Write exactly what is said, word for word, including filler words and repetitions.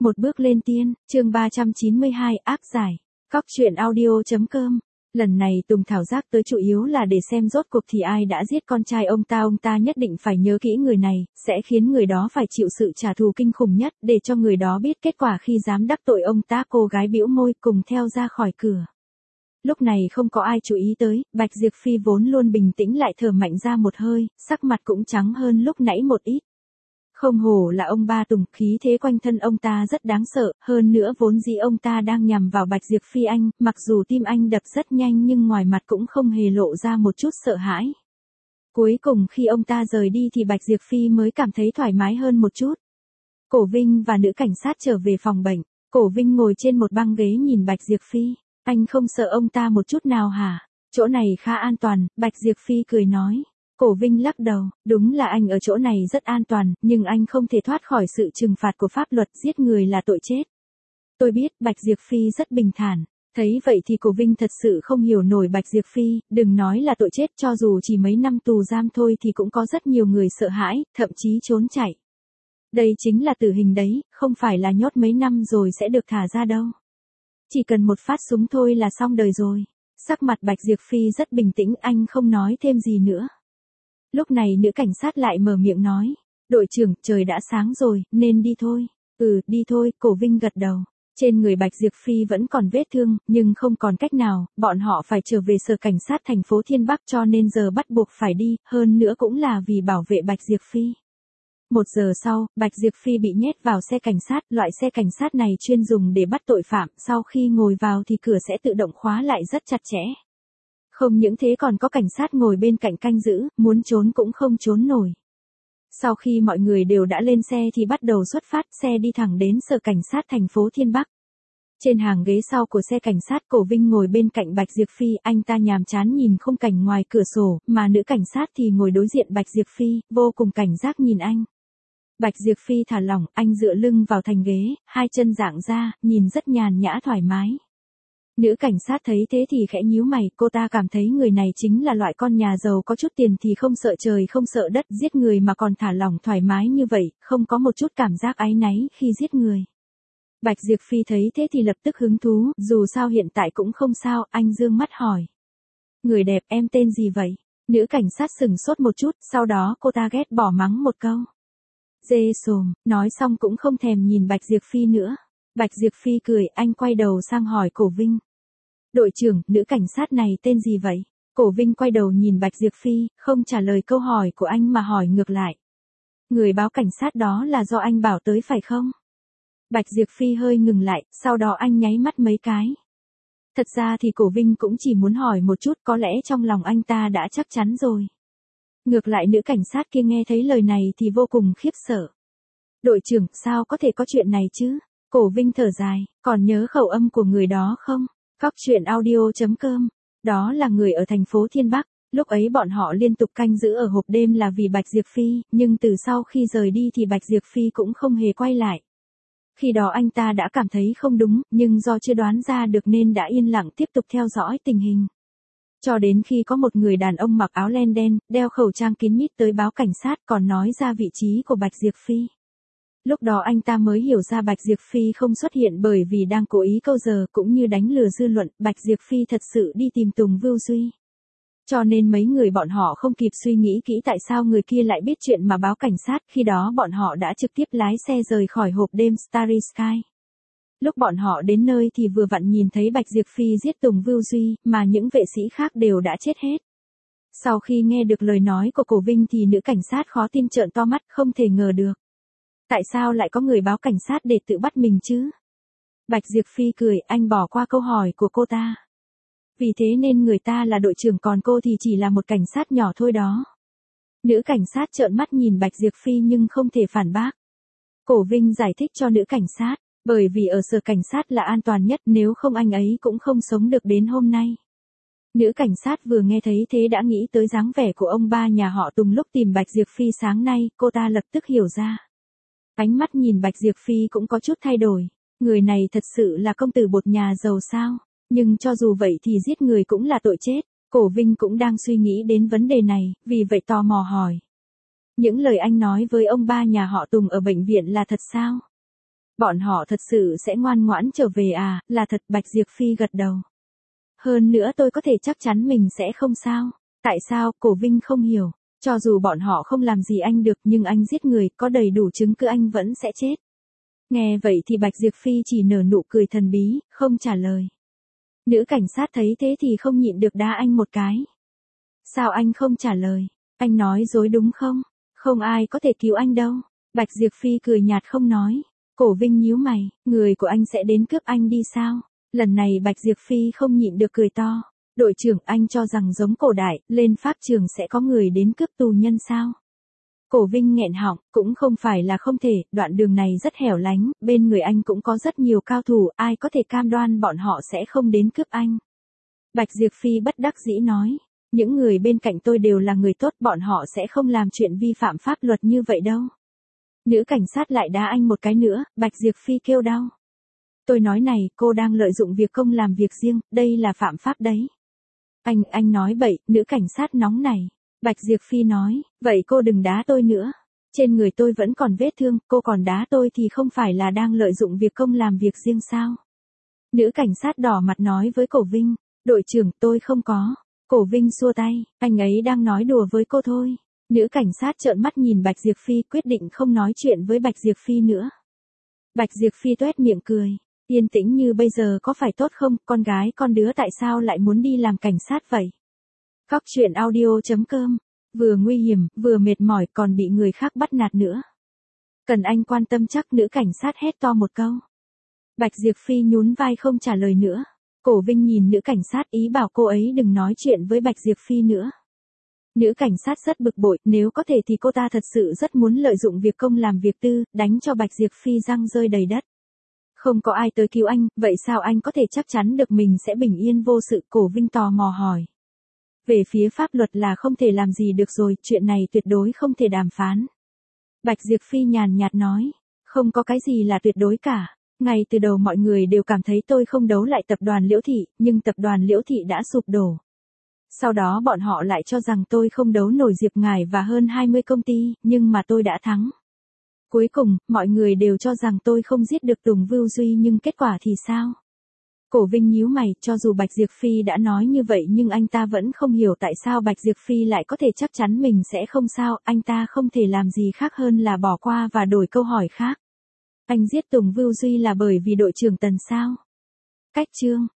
Một bước lên tiên, chương ba trăm chín mươi hai, áp giải. Cóc truyện audio chấm com. Lần này Tùng Thảo giác tới chủ yếu là để xem rốt cuộc thì ai đã giết con trai ông ta. Ông ta nhất định phải nhớ kỹ người này, sẽ khiến người đó phải chịu sự trả thù kinh khủng nhất, để cho người đó biết kết quả khi dám đắc tội ông ta. Cô gái bĩu môi cùng theo ra khỏi cửa. Lúc này không có ai chú ý tới, Bạch Diệp Phi vốn luôn bình tĩnh lại thở mạnh ra một hơi, sắc mặt cũng trắng hơn lúc nãy một ít. Không hổ là ông ba Tùng, khí thế quanh thân ông ta rất đáng sợ, hơn nữa vốn dĩ ông ta đang nhằm vào Bạch Diệp Phi anh, mặc dù tim anh đập rất nhanh nhưng ngoài mặt cũng không hề lộ ra một chút sợ hãi. Cuối cùng khi ông ta rời đi thì Bạch Diệp Phi mới cảm thấy thoải mái hơn một chút. Cổ Vinh và nữ cảnh sát trở về phòng bệnh, Cổ Vinh ngồi trên một băng ghế nhìn Bạch Diệp Phi, anh không sợ ông ta một chút nào hả? Chỗ này khá an toàn, Bạch Diệp Phi cười nói. Cổ Vinh lắc đầu, đúng là anh ở chỗ này rất an toàn, nhưng anh không thể thoát khỏi sự trừng phạt của pháp luật, giết người là tội chết. Tôi biết, Bạch Diệp Phi rất bình thản. Thấy vậy thì Cổ Vinh thật sự không hiểu nổi Bạch Diệp Phi, đừng nói là tội chết, cho dù chỉ mấy năm tù giam thôi thì cũng có rất nhiều người sợ hãi, thậm chí trốn chạy. Đây chính là tử hình đấy, không phải là nhốt mấy năm rồi sẽ được thả ra đâu. Chỉ cần một phát súng thôi là xong đời rồi. Sắc mặt Bạch Diệp Phi rất bình tĩnh, anh không nói thêm gì nữa. Lúc này nữ cảnh sát lại mở miệng nói, đội trưởng, trời đã sáng rồi, nên đi thôi. Ừ, đi thôi, Cổ Vinh gật đầu. Trên người Bạch Diệp Phi vẫn còn vết thương, nhưng không còn cách nào, bọn họ phải trở về sở cảnh sát thành phố Thiên Bắc cho nên giờ bắt buộc phải đi, hơn nữa cũng là vì bảo vệ Bạch Diệp Phi. Một giờ sau, Bạch Diệp Phi bị nhét vào xe cảnh sát, loại xe cảnh sát này chuyên dùng để bắt tội phạm, sau khi ngồi vào thì cửa sẽ tự động khóa lại rất chặt chẽ. Không những thế còn có cảnh sát ngồi bên cạnh canh giữ, muốn trốn cũng không trốn nổi. Sau khi mọi người đều đã lên xe thì bắt đầu xuất phát, xe đi thẳng đến sở cảnh sát thành phố Thiên Bắc. Trên hàng ghế sau của xe cảnh sát, Cổ Vinh ngồi bên cạnh Bạch Diệp Phi, anh ta nhàm chán nhìn khung cảnh ngoài cửa sổ, mà nữ cảnh sát thì ngồi đối diện Bạch Diệp Phi, vô cùng cảnh giác nhìn anh. Bạch Diệp Phi thả lỏng, anh dựa lưng vào thành ghế, hai chân dạng ra, nhìn rất nhàn nhã thoải mái. Nữ cảnh sát thấy thế thì khẽ nhíu mày, cô ta cảm thấy người này chính là loại con nhà giàu có chút tiền thì không sợ trời không sợ đất, giết người mà còn thả lỏng thoải mái như vậy, không có một chút cảm giác áy náy khi giết người. Bạch Diệp Phi thấy thế thì lập tức hứng thú, dù sao hiện tại cũng không sao, anh dương mắt hỏi. Người đẹp, em tên gì vậy? Nữ cảnh sát sừng sốt một chút, sau đó cô ta ghét bỏ mắng một câu. Dê xồm, nói xong cũng không thèm nhìn Bạch Diệp Phi nữa. Bạch Diệp Phi cười, anh quay đầu sang hỏi Cổ Vinh. Đội trưởng, nữ cảnh sát này tên gì vậy? Cổ Vinh quay đầu nhìn Bạch Diệp Phi, không trả lời câu hỏi của anh mà hỏi ngược lại. Người báo cảnh sát đó là do anh bảo tới phải không? Bạch Diệp Phi hơi ngừng lại, sau đó anh nháy mắt mấy cái. Thật ra thì Cổ Vinh cũng chỉ muốn hỏi một chút, có lẽ trong lòng anh ta đã chắc chắn rồi. Ngược lại nữ cảnh sát kia nghe thấy lời này thì vô cùng khiếp sợ. Đội trưởng, sao có thể có chuyện này chứ? Cổ Vinh thở dài, còn nhớ khẩu âm của người đó không? Cóc truyện audio chấm com. Đó là người ở thành phố Thiên Bắc, lúc ấy bọn họ liên tục canh giữ ở hộp đêm là vì Bạch Diệp Phi, nhưng từ sau khi rời đi thì Bạch Diệp Phi cũng không hề quay lại. Khi đó anh ta đã cảm thấy không đúng, nhưng do chưa đoán ra được nên đã yên lặng tiếp tục theo dõi tình hình. Cho đến khi có một người đàn ông mặc áo len đen, đeo khẩu trang kín mít tới báo cảnh sát còn nói ra vị trí của Bạch Diệp Phi. Lúc đó anh ta mới hiểu ra Bạch Diệp Phi không xuất hiện bởi vì đang cố ý câu giờ cũng như đánh lừa dư luận, Bạch Diệp Phi thật sự đi tìm Tùng Vưu Duy. Cho nên mấy người bọn họ không kịp suy nghĩ kỹ tại sao người kia lại biết chuyện mà báo cảnh sát, khi đó bọn họ đã trực tiếp lái xe rời khỏi hộp đêm Starry Sky. Lúc bọn họ đến nơi thì vừa vặn nhìn thấy Bạch Diệp Phi giết Tùng Vưu Duy, mà những vệ sĩ khác đều đã chết hết. Sau khi nghe được lời nói của Cổ Vinh thì nữ cảnh sát khó tin trợn to mắt, không thể ngờ được. Tại sao lại có người báo cảnh sát để tự bắt mình chứ? Bạch Diệp Phi cười, anh bỏ qua câu hỏi của cô ta. Vì thế nên người ta là đội trưởng còn cô thì chỉ là một cảnh sát nhỏ thôi đó. Nữ cảnh sát trợn mắt nhìn Bạch Diệp Phi nhưng không thể phản bác. Cổ Vinh giải thích cho nữ cảnh sát, bởi vì ở sở cảnh sát là an toàn nhất, nếu không anh ấy cũng không sống được đến hôm nay. Nữ cảnh sát vừa nghe thấy thế đã nghĩ tới dáng vẻ của ông ba nhà họ Tùng lúc tìm Bạch Diệp Phi sáng nay, cô ta lập tức hiểu ra. Ánh mắt nhìn Bạch Diệp Phi cũng có chút thay đổi, người này thật sự là công tử bột nhà giàu sao, nhưng cho dù vậy thì giết người cũng là tội chết, Cổ Vinh cũng đang suy nghĩ đến vấn đề này, vì vậy tò mò hỏi. Những lời anh nói với ông ba nhà họ Tùng ở bệnh viện là thật sao? Bọn họ thật sự sẽ ngoan ngoãn trở về à, là thật. Bạch Diệp Phi gật đầu. Hơn nữa tôi có thể chắc chắn mình sẽ không sao. Tại sao? Cổ Vinh không hiểu. Cho dù bọn họ không làm gì anh được nhưng anh giết người, có đầy đủ chứng cứ anh vẫn sẽ chết. Nghe vậy thì Bạch Diệp Phi chỉ nở nụ cười thần bí, không trả lời. Nữ cảnh sát thấy thế thì không nhịn được đá anh một cái. Sao anh không trả lời? Anh nói dối đúng không? Không ai có thể cứu anh đâu. Bạch Diệp Phi cười nhạt không nói. Cổ Vinh nhíu mày, người của anh sẽ đến cướp anh đi sao? Lần này Bạch Diệp Phi không nhịn được cười to. Đội trưởng, anh cho rằng giống cổ đại, lên pháp trường sẽ có người đến cướp tù nhân sao? Cổ Vinh nghẹn họng, cũng không phải là không thể, đoạn đường này rất hẻo lánh, bên người anh cũng có rất nhiều cao thủ, ai có thể cam đoan bọn họ sẽ không đến cướp anh. Bạch Diệp Phi bất đắc dĩ nói, những người bên cạnh tôi đều là người tốt, bọn họ sẽ không làm chuyện vi phạm pháp luật như vậy đâu. Nữ cảnh sát lại đá anh một cái nữa, Bạch Diệp Phi kêu đau. Tôi nói này, cô đang lợi dụng việc công làm việc riêng, đây là phạm pháp đấy. Anh, anh nói bậy, nữ cảnh sát nóng này. Bạch Diệp Phi nói, vậy cô đừng đá tôi nữa. Trên người tôi vẫn còn vết thương, cô còn đá tôi thì không phải là đang lợi dụng việc công làm việc riêng sao? Nữ cảnh sát đỏ mặt nói với Cổ Vinh, đội trưởng, tôi không có. Cổ Vinh xua tay, anh ấy đang nói đùa với cô thôi. Nữ cảnh sát trợn mắt nhìn Bạch Diệp Phi, quyết định không nói chuyện với Bạch Diệp Phi nữa. Bạch Diệp Phi tuét miệng cười, yên tĩnh như bây giờ có phải tốt không, con gái con đứa tại sao lại muốn đi làm cảnh sát vậy? Cóc truyện audio chấm com, vừa nguy hiểm, vừa mệt mỏi còn bị người khác bắt nạt nữa. Cần anh quan tâm chắc, nữ cảnh sát hét to một câu. Bạch Diệp Phi nhún vai không trả lời nữa. Cổ Vinh nhìn nữ cảnh sát ý bảo cô ấy đừng nói chuyện với Bạch Diệp Phi nữa. Nữ cảnh sát rất bực bội, nếu có thể thì cô ta thật sự rất muốn lợi dụng việc công làm việc tư, đánh cho Bạch Diệp Phi răng rơi đầy đất. Không có ai tới cứu anh, vậy sao anh có thể chắc chắn được mình sẽ bình yên vô sự? Cổ Vinh tò mò hỏi. Về phía pháp luật là không thể làm gì được rồi, chuyện này tuyệt đối không thể đàm phán. Bạch Diệp Phi nhàn nhạt nói, không có cái gì là tuyệt đối cả. Ngay từ đầu mọi người đều cảm thấy tôi không đấu lại tập đoàn Liễu Thị, nhưng tập đoàn Liễu Thị đã sụp đổ. Sau đó bọn họ lại cho rằng tôi không đấu nổi Diệp Ngải và hơn hai mươi công ty, nhưng mà tôi đã thắng. Cuối cùng, mọi người đều cho rằng tôi không giết được Tùng Vưu Duy nhưng kết quả thì sao? Cổ Vinh nhíu mày, cho dù Bạch Diệp Phi đã nói như vậy nhưng anh ta vẫn không hiểu tại sao Bạch Diệp Phi lại có thể chắc chắn mình sẽ không sao, anh ta không thể làm gì khác hơn là bỏ qua và đổi câu hỏi khác. Anh giết Tùng Vưu Duy là bởi vì đội trưởng Tần sao? Cách chương